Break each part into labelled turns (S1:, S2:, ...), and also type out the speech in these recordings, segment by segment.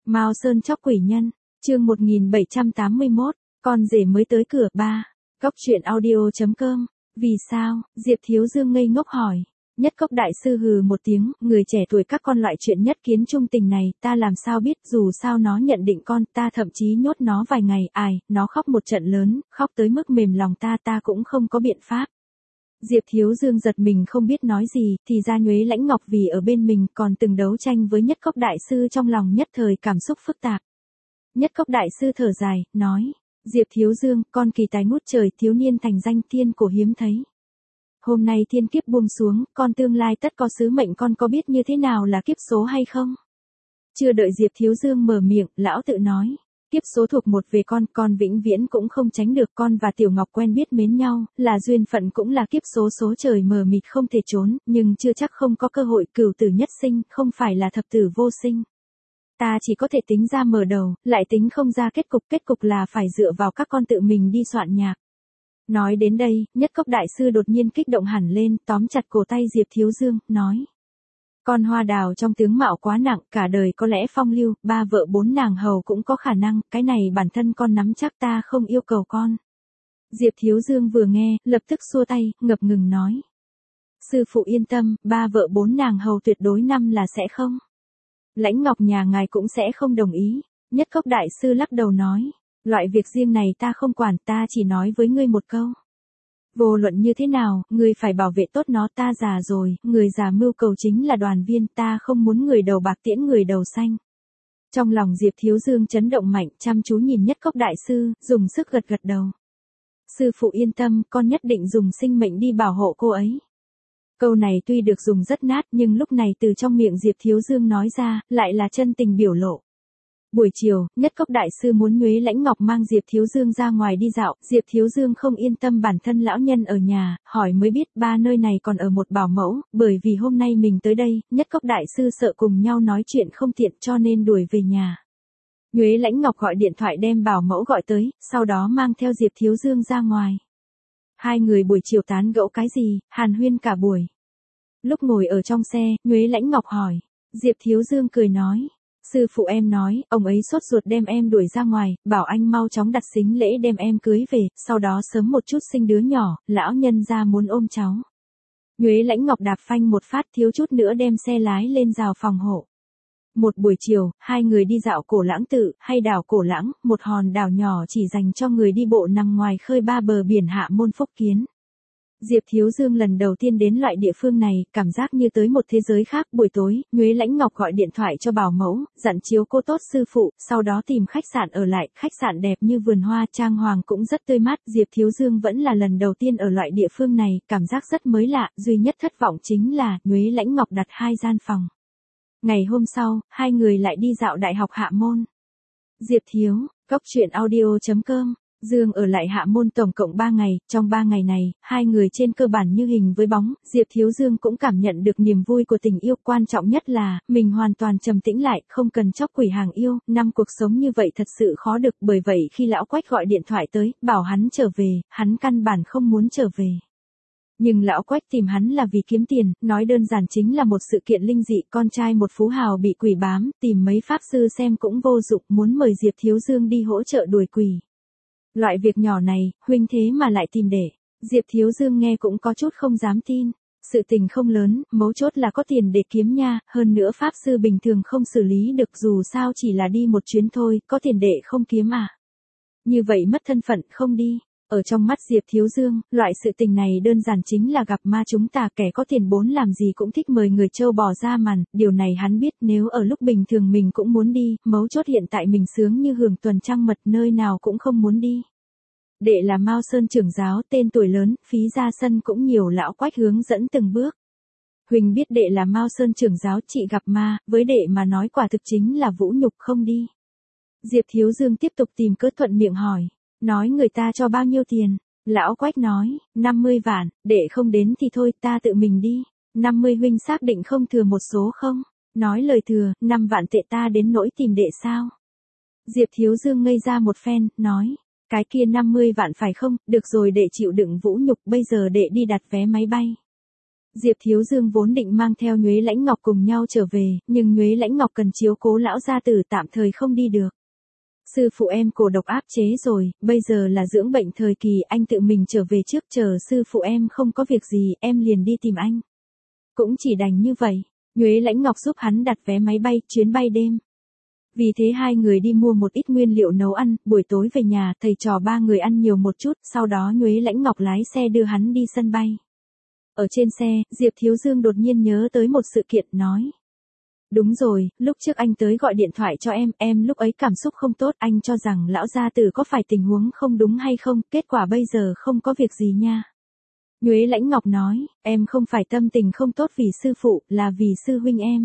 S1: Mao Sơn chóc quỷ nhân, chương 1781, con rể mới tới cửa 3. Góc truyện audio.com. Vì sao? Diệp Thiếu Dương ngây ngốc hỏi. Nhất Cốc đại sư hừ một tiếng, người trẻ tuổi các con loại chuyện nhất kiến trung tình này, ta làm sao biết, dù sao nó nhận định con, ta thậm chí nhốt nó vài ngày, nó khóc một trận lớn, khóc tới mức mềm lòng ta cũng không có biện pháp. Diệp Thiếu Dương giật mình không biết nói gì, thì ra Nhuế Lãnh Ngọc vì ở bên mình còn từng đấu tranh với Nhất Cốc đại sư, trong lòng nhất thời cảm xúc phức tạp. Nhất Cốc đại sư thở dài, nói, Diệp Thiếu Dương, con kỳ tài ngút trời, thiếu niên thành danh, thiên cổ hiếm thấy. Hôm nay thiên kiếp buông xuống, con tương lai tất có sứ mệnh, con có biết như thế nào là kiếp số hay không? Chưa đợi Diệp Thiếu Dương mở miệng, lão tự nói, kiếp số thuộc một về con vĩnh viễn cũng không tránh được. Con và Tiểu Ngọc quen biết mến nhau, là duyên phận cũng là kiếp số, số trời mờ mịt không thể trốn, nhưng chưa chắc không có cơ hội. Cửu tử nhất sinh, không phải là thập tử vô sinh. Ta chỉ có thể tính ra mở đầu, lại tính không ra kết cục là phải dựa vào các con tự mình đi soạn nhạc. Nói đến đây, Nhất Cốc đại sư đột nhiên kích động hẳn lên, tóm chặt cổ tay Diệp Thiếu Dương, nói. Con hoa đào trong tướng mạo quá nặng, cả đời có lẽ phong lưu, 3 vợ 4 nàng hầu cũng có khả năng, cái này bản thân con nắm chắc, ta không yêu cầu con. Diệp Thiếu Dương vừa nghe, lập tức xua tay, ngập ngừng nói. Sư phụ yên tâm, 3 vợ 4 nàng hầu tuyệt đối năm là sẽ không. Lãnh Ngọc nhà ngài cũng sẽ không đồng ý. Nhất Cốc đại sư lắc đầu nói. Loại việc riêng này ta không quản, ta chỉ nói với ngươi một câu. Vô luận như thế nào, ngươi phải bảo vệ tốt nó, ta già rồi, người già mưu cầu chính là đoàn viên, ta không muốn người đầu bạc tiễn người đầu xanh. Trong lòng Diệp Thiếu Dương chấn động mạnh, chăm chú nhìn Nhất Cốc đại sư, dùng sức gật gật đầu. Sư phụ yên tâm, con nhất định dùng sinh mệnh đi bảo hộ cô ấy. Câu này tuy được dùng rất nát, nhưng lúc này từ trong miệng Diệp Thiếu Dương nói ra, lại là chân tình biểu lộ. Buổi chiều, Nhất Cốc đại sư muốn Nhuế Lãnh Ngọc mang Diệp Thiếu Dương ra ngoài đi dạo, Diệp Thiếu Dương không yên tâm bản thân lão nhân ở nhà, hỏi mới biết ba nơi này còn ở một bảo mẫu, bởi vì hôm nay mình tới đây, Nhất Cốc đại sư sợ cùng nhau nói chuyện không tiện cho nên đuổi về nhà. Nhuế Lãnh Ngọc gọi điện thoại đem bảo mẫu gọi tới, sau đó mang theo Diệp Thiếu Dương ra ngoài. Hai người buổi chiều tán gẫu cái gì, hàn huyên cả buổi. Lúc ngồi ở trong xe, Nhuế Lãnh Ngọc hỏi, Diệp Thiếu Dương cười nói. Sư phụ em nói, ông ấy sốt ruột đem em đuổi ra ngoài, bảo anh mau chóng đặt sính lễ đem em cưới về, sau đó sớm một chút sinh đứa nhỏ, lão nhân gia muốn ôm cháu. Nhuế Lãnh Ngọc đạp phanh một phát, thiếu chút nữa đem xe lái lên rào phòng hộ. Một buổi chiều, hai người đi dạo Cổ Lãng Tự, hay đảo Cổ Lãng, một hòn đảo nhỏ chỉ dành cho người đi bộ nằm ngoài khơi ba bờ biển Hạ Môn Phúc Kiến. Diệp Thiếu Dương lần đầu tiên đến loại địa phương này, cảm giác như tới một thế giới khác. Buổi tối, Nhuế Lãnh Ngọc gọi điện thoại cho bảo mẫu, dặn chiếu cô tốt sư phụ, sau đó tìm khách sạn ở lại, khách sạn đẹp như vườn hoa, trang hoàng cũng rất tươi mát. Diệp Thiếu Dương vẫn là lần đầu tiên ở loại địa phương này, cảm giác rất mới lạ, duy nhất thất vọng chính là, Nhuế Lãnh Ngọc đặt 2 gian phòng. Ngày hôm sau, hai người lại đi dạo Đại học Hạ Môn. Diệp Thiếu, góc truyện audio.com. Dương ở lại Hạ Môn tổng cộng 3 ngày, trong 3 ngày này, hai người trên cơ bản như hình với bóng, Diệp Thiếu Dương cũng cảm nhận được niềm vui của tình yêu, quan trọng nhất là, mình hoàn toàn trầm tĩnh lại, không cần chóc quỷ hàng yêu, năm cuộc sống như vậy thật sự khó được, bởi vậy khi lão Quách gọi điện thoại tới, bảo hắn trở về, hắn căn bản không muốn trở về. Nhưng lão Quách tìm hắn là vì kiếm tiền, nói đơn giản chính là một sự kiện linh dị, con trai một phú hào bị quỷ bám, tìm mấy pháp sư xem cũng vô dụng, muốn mời Diệp Thiếu Dương đi hỗ trợ đuổi quỷ. Loại việc nhỏ này, huynh thế mà lại tìm để. Diệp Thiếu Dương nghe cũng có chút không dám tin. Sự tình không lớn, mấu chốt là có tiền để kiếm nha, hơn nữa pháp sư bình thường không xử lý được, dù sao chỉ là đi một chuyến thôi, có tiền để không kiếm à. Như vậy mất thân phận không đi. Ở trong mắt Diệp Thiếu Dương, loại sự tình này đơn giản chính là gặp ma chúng ta, kẻ có tiền bốn làm gì cũng thích mời người trâu bò ra màn, điều này hắn biết, nếu ở lúc bình thường mình cũng muốn đi, mấu chốt hiện tại mình sướng như hưởng tuần trăng mật, nơi nào cũng không muốn đi. Đệ là Mao Sơn trưởng giáo, tên tuổi lớn, phí ra sân cũng nhiều, lão Quách hướng dẫn từng bước. Huỳnh biết đệ là Mao Sơn trưởng giáo, chị gặp ma, với đệ mà nói quả thực chính là vũ nhục, không đi. Diệp Thiếu Dương tiếp tục tìm cớ thuận miệng hỏi. Nói người ta cho bao nhiêu tiền? Lão Quách nói, 50 vạn, đệ không đến thì thôi, ta tự mình đi. 50 huynh xác định không thừa một số không? Nói lời thừa, 5 vạn tệ, ta đến nỗi tìm đệ sao? Diệp Thiếu Dương ngây ra một phen, nói, cái kia 50 vạn phải không? Được rồi, đệ chịu đựng vũ nhục, bây giờ đệ đi đặt vé máy bay. Diệp Thiếu Dương vốn định mang theo Nhuế Lãnh Ngọc cùng nhau trở về, nhưng Nhuế Lãnh Ngọc cần chiếu cố lão gia tử tạm thời không đi được. Sư phụ em cổ độc áp chế rồi, bây giờ là dưỡng bệnh thời kỳ, anh tự mình trở về trước, chờ sư phụ em không có việc gì, em liền đi tìm anh. Cũng chỉ đành như vậy, Nhuế Lãnh Ngọc giúp hắn đặt vé máy bay, chuyến bay đêm. Vì thế hai người đi mua một ít nguyên liệu nấu ăn, buổi tối về nhà, thầy trò ba người ăn nhiều một chút, sau đó Nhuế Lãnh Ngọc lái xe đưa hắn đi sân bay. Ở trên xe, Diệp Thiếu Dương đột nhiên nhớ tới một sự kiện, nói. Đúng rồi, lúc trước anh tới gọi điện thoại cho em lúc ấy cảm xúc không tốt, anh cho rằng lão gia tử có phải tình huống không đúng hay không, kết quả bây giờ không có việc gì nha. Nhuế Lãnh Ngọc nói, em không phải tâm tình không tốt vì sư phụ, là vì sư huynh em.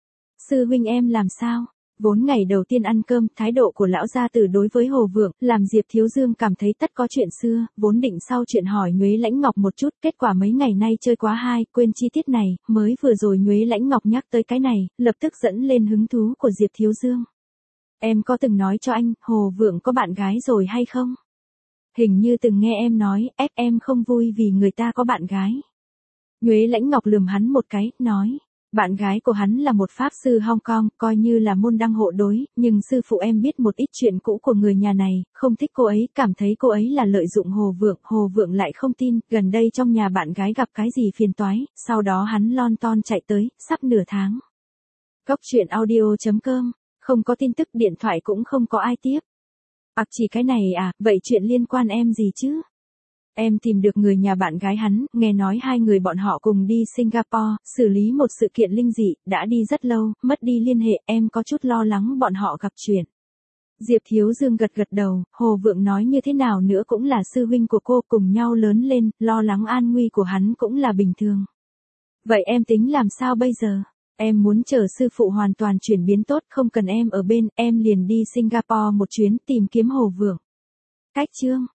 S1: Sư huynh em làm sao? Vốn ngày đầu tiên ăn cơm, thái độ của lão gia tử đối với Hồ Vượng, làm Diệp Thiếu Dương cảm thấy tất có chuyện xưa, vốn định sau chuyện hỏi Nhuế Lãnh Ngọc một chút, kết quả mấy ngày nay chơi quá hay, quên chi tiết này, mới vừa rồi Nhuế Lãnh Ngọc nhắc tới cái này, lập tức dẫn lên hứng thú của Diệp Thiếu Dương. Em có từng nói cho anh, Hồ Vượng có bạn gái rồi hay không? Hình như từng nghe em nói, ép em không vui vì người ta có bạn gái. Nhuế Lãnh Ngọc lườm hắn một cái, nói. Bạn gái của hắn là một pháp sư Hong Kong, coi như là môn đăng hộ đối, nhưng sư phụ em biết một ít chuyện cũ của người nhà này, không thích cô ấy, cảm thấy cô ấy là lợi dụng Hồ Vượng lại không tin, gần đây trong nhà bạn gái gặp cái gì phiền toái, sau đó hắn lon ton chạy tới, sắp nửa tháng. Góc truyện audio.com, không có tin tức, điện thoại cũng không có ai tiếp. Chỉ cái này à, vậy chuyện liên quan em gì chứ? Em tìm được người nhà bạn gái hắn, nghe nói hai người bọn họ cùng đi Singapore, xử lý một sự kiện linh dị, đã đi rất lâu, mất đi liên hệ, em có chút lo lắng bọn họ gặp chuyện. Diệp Thiếu Dương gật đầu, Hồ Vượng nói như thế nào nữa cũng là sư huynh của cô, cùng nhau lớn lên, lo lắng an nguy của hắn cũng là bình thường. Vậy em tính làm sao bây giờ? Em muốn chờ sư phụ hoàn toàn chuyển biến tốt, không cần em ở bên, em liền đi Singapore một chuyến tìm kiếm Hồ Vượng. Cách chương